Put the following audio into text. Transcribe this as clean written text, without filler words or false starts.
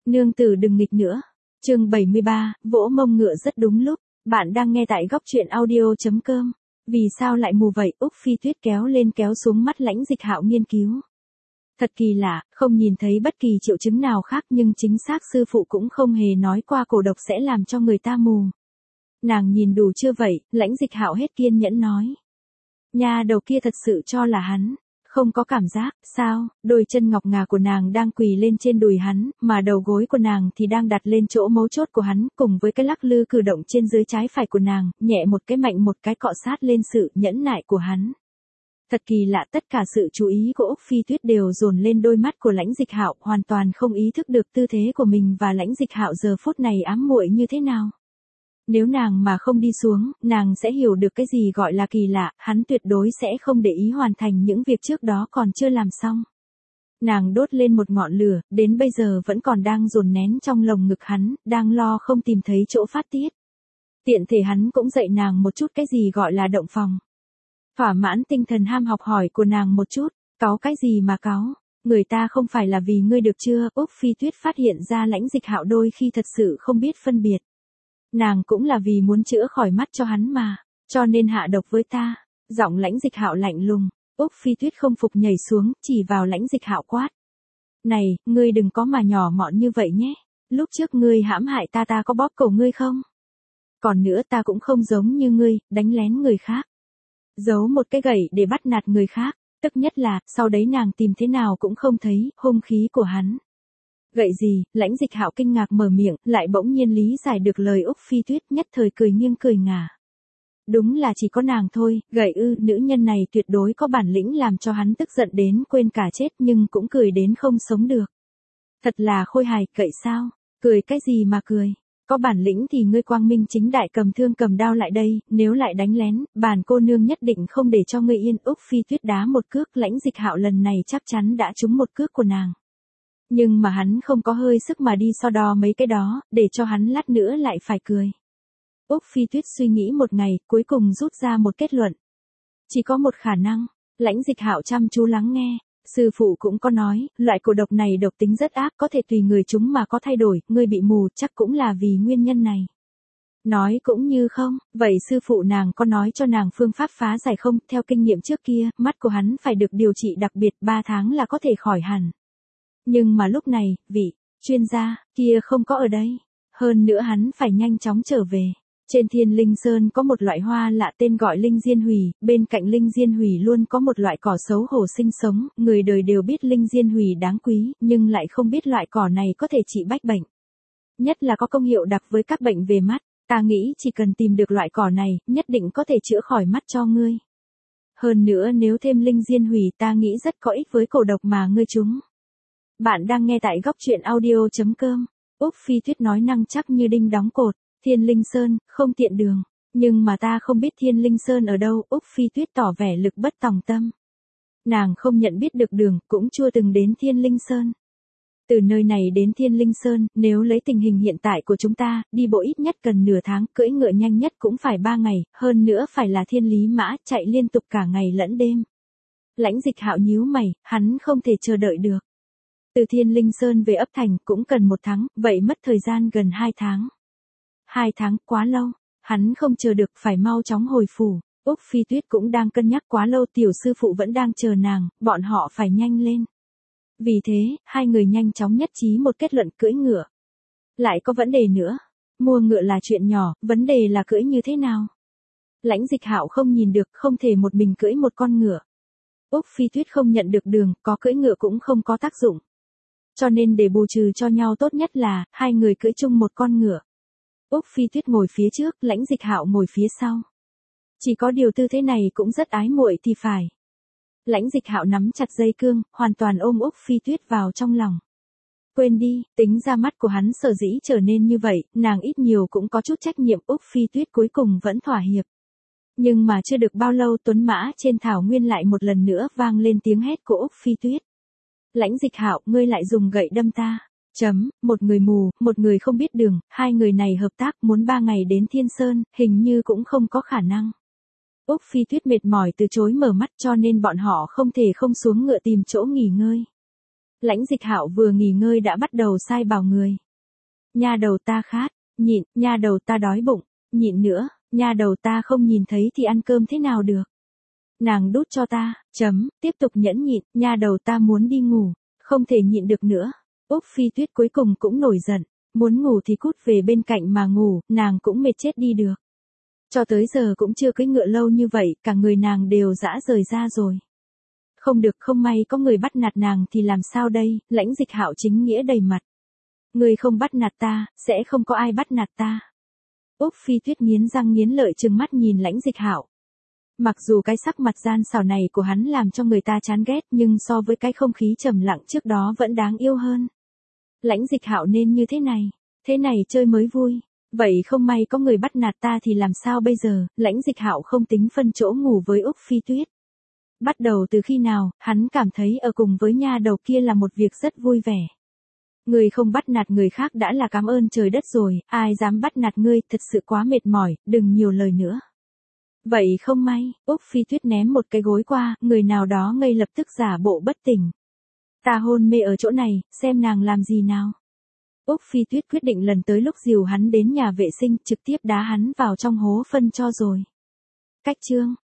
Nương tử đừng nghịch nữa. Chương 73, vỗ mông ngựa rất đúng lúc. Bạn đang nghe tại góc truyện audio.com. Vì sao lại mù vậy? Úc Phi Tuyết kéo lên kéo xuống mắt Lãnh Dịch Hạo nghiên cứu. Thật kỳ lạ, không nhìn thấy bất kỳ triệu chứng nào khác nhưng chính xác sư phụ cũng không hề nói qua cổ độc sẽ làm cho người ta mù. Nàng nhìn đủ chưa vậy? Lãnh Dịch Hạo hết kiên nhẫn nói. Nha đầu kia thật sự cho là hắn không có cảm giác, sao? Đôi chân ngọc ngà của nàng đang quỳ lên trên đùi hắn, mà đầu gối của nàng thì đang đặt lên chỗ mấu chốt của hắn, cùng với cái lắc lư cử động trên dưới trái phải của nàng, nhẹ một cái mạnh một cái cọ sát lên sự nhẫn nại của hắn. Thật kỳ lạ, tất cả sự chú ý của Úc Phi Tuyết đều dồn lên đôi mắt của Lãnh Dịch Hạo, hoàn toàn không ý thức được tư thế của mình và Lãnh Dịch Hạo giờ phút này ám muội như thế nào. Nếu nàng mà không đi xuống, nàng sẽ hiểu được cái gì gọi là kỳ lạ, hắn tuyệt đối sẽ không để ý hoàn thành những việc trước đó còn chưa làm xong. Nàng đốt lên một ngọn lửa, đến bây giờ vẫn còn đang dồn nén trong lồng ngực hắn, đang lo không tìm thấy chỗ phát tiết. Tiện thể hắn cũng dạy nàng một chút cái gì gọi là động phòng. Thỏa mãn tinh thần ham học hỏi của nàng một chút, cáu cái gì mà cáu, người ta không phải là vì ngươi được chưa? Úc Phi Tuyết phát hiện ra Lãnh Dịch Hạo đôi khi thật sự không biết phân biệt. Nàng cũng là vì muốn chữa khỏi mắt cho hắn mà, cho nên hạ độc với ta. Giọng Lãnh Dịch Hạo lạnh lùng. Úc Phi Tuyết không phục nhảy xuống, chỉ vào Lãnh Dịch Hạo quát. Này, ngươi đừng có mà nhỏ mọn như vậy nhé. Lúc trước ngươi hãm hại ta có bóp cổ ngươi không? Còn nữa ta cũng không giống như ngươi, đánh lén người khác. Giấu một cái gậy để bắt nạt người khác, tức nhất là, sau đấy nàng tìm thế nào cũng không thấy hung khí của hắn. Gậy gì? Lãnh Dịch Hạo kinh ngạc mở miệng, lại bỗng nhiên lý giải được lời Úc Phi Tuyết, nhất thời cười nghiêng cười ngả. Đúng là chỉ có nàng thôi, gậy ư? Nữ nhân này tuyệt đối có bản lĩnh làm cho hắn tức giận đến quên cả chết nhưng cũng cười đến không sống được. Thật là khôi hài, gậy sao? Cười cái gì mà cười? Có bản lĩnh thì ngươi quang minh chính đại cầm thương cầm đao lại đây, nếu lại đánh lén, bản cô nương nhất định không để cho ngươi yên. Úc Phi Tuyết đá một cước, Lãnh Dịch Hạo lần này chắc chắn đã trúng một cước của nàng. Nhưng mà hắn không có hơi sức mà đi so đo mấy cái đó, để cho hắn lát nữa lại phải cười. Úc Phi Tuyết suy nghĩ một ngày, cuối cùng rút ra một kết luận. Chỉ có một khả năng. Lãnh Dịch Hạo chăm chú lắng nghe. Sư phụ cũng có nói, loại cổ độc này độc tính rất ác, có thể tùy người chúng mà có thay đổi, ngươi bị mù chắc cũng là vì nguyên nhân này. Nói cũng như không, vậy sư phụ nàng có nói cho nàng phương pháp phá giải không? Theo kinh nghiệm trước kia, mắt của hắn phải được điều trị đặc biệt 3 tháng là có thể khỏi hẳn. Nhưng mà lúc này, vị chuyên gia kia không có ở đây. Hơn nữa hắn phải nhanh chóng trở về. Trên Thiên Linh Sơn có một loại hoa lạ tên gọi linh diên hủy, bên cạnh linh diên hủy luôn có một loại cỏ xấu hổ sinh sống, người đời đều biết linh diên hủy đáng quý, nhưng lại không biết loại cỏ này có thể trị bách bệnh. Nhất là có công hiệu đặc với các bệnh về mắt, ta nghĩ chỉ cần tìm được loại cỏ này, nhất định có thể chữa khỏi mắt cho ngươi. Hơn nữa nếu thêm linh diên hủy ta nghĩ rất có ích với cổ độc mà ngươi trúng. Bạn đang nghe tại góc truyện audio.com. Úc Phi Tuyết nói năng chắc như đinh đóng cột. Thiên Linh Sơn, không tiện đường. Nhưng mà ta không biết Thiên Linh Sơn ở đâu. Úc Phi Tuyết tỏ vẻ lực bất tòng tâm. Nàng không nhận biết được đường, cũng chưa từng đến Thiên Linh Sơn. Từ nơi này đến Thiên Linh Sơn, nếu lấy tình hình hiện tại của chúng ta, đi bộ ít nhất cần nửa tháng, cưỡi ngựa nhanh nhất cũng phải 3 ngày, hơn nữa phải là thiên lý mã, chạy liên tục cả ngày lẫn đêm. Lãnh Dịch Hạo nhíu mày, hắn không thể chờ đợi được. Từ Thiên Linh Sơn về ấp thành cũng cần 1 tháng, vậy mất thời gian gần 2 tháng. 2 tháng quá lâu, hắn không chờ được phải mau chóng hồi phủ. Úc Phi Tuyết cũng đang cân nhắc quá lâu, tiểu sư phụ vẫn đang chờ nàng, bọn họ phải nhanh lên. Vì thế, hai người nhanh chóng nhất trí một kết luận cưỡi ngựa. Lại có vấn đề nữa, mua ngựa là chuyện nhỏ, vấn đề là cưỡi như thế nào? Lãnh Dịch Hạo không nhìn được, không thể một mình cưỡi một con ngựa. Úc Phi Tuyết không nhận được đường, có cưỡi ngựa cũng không có tác dụng. Cho nên để bù trừ cho nhau tốt nhất là, hai người cưỡi chung một con ngựa. Úc Phi Tuyết ngồi phía trước, Lãnh Dịch Hạo ngồi phía sau. Chỉ có điều tư thế này cũng rất ái muội thì phải. Lãnh Dịch Hạo nắm chặt dây cương, hoàn toàn ôm Úc Phi Tuyết vào trong lòng. Quên đi, tính ra mắt của hắn sở dĩ trở nên như vậy, nàng ít nhiều cũng có chút trách nhiệm. Úc Phi Tuyết cuối cùng vẫn thỏa hiệp. Nhưng mà chưa được bao lâu, tuấn mã trên thảo nguyên lại một lần nữa vang lên tiếng hét của Úc Phi Tuyết. Lãnh Dịch Hạo, ngươi lại dùng gậy đâm ta. Một người mù, một người không biết đường, hai người này hợp tác muốn 3 ngày đến Thiên Sơn, hình như cũng không có khả năng. Úc Phi Tuyết mệt mỏi từ chối mở mắt, cho nên bọn họ không thể không xuống ngựa tìm chỗ nghỉ ngơi. Lãnh Dịch Hạo vừa nghỉ ngơi đã bắt đầu sai bảo người. Nha đầu ta khát, nhịn, nha đầu ta đói bụng, nhịn nữa, nha đầu ta không nhìn thấy thì ăn cơm thế nào được. Nàng đút cho ta, tiếp tục nhẫn nhịn, nha đầu ta muốn đi ngủ, không thể nhịn được nữa. Úc Phi Tuyết cuối cùng cũng nổi giận, muốn ngủ thì cút về bên cạnh mà ngủ, nàng cũng mệt chết đi được. Cho tới giờ cũng chưa cưỡi ngựa lâu như vậy, cả người nàng đều rã rời ra rồi. Không được, không may có người bắt nạt nàng thì làm sao đây, Lãnh Dịch Hạo chính nghĩa đầy mặt. Người không bắt nạt ta, sẽ không có ai bắt nạt ta. Úc Phi Tuyết nghiến răng nghiến lợi trừng mắt nhìn Lãnh Dịch Hạo. Mặc dù cái sắc mặt gian xảo này của hắn làm cho người ta chán ghét, nhưng so với cái không khí trầm lặng trước đó vẫn đáng yêu hơn. Lãnh Dịch Hạo nên như thế này chơi mới vui. Vậy không may có người bắt nạt ta thì làm sao bây giờ? Lãnh Dịch Hạo không tính phân chỗ ngủ với Úc Phi Tuyết. Bắt đầu từ khi nào, hắn cảm thấy ở cùng với nha đầu kia là một việc rất vui vẻ. Người không bắt nạt người khác đã là cảm ơn trời đất rồi, ai dám bắt nạt ngươi, thật sự quá mệt mỏi, đừng nhiều lời nữa. Vậy không may, Úc Phi Tuyết ném một cái gối qua, người nào đó ngay lập tức giả bộ bất tỉnh. Ta hôn mê ở chỗ này, xem nàng làm gì nào. Úc Phi Tuyết quyết định lần tới lúc dìu hắn đến nhà vệ sinh trực tiếp đá hắn vào trong hố phân cho rồi. Cách chương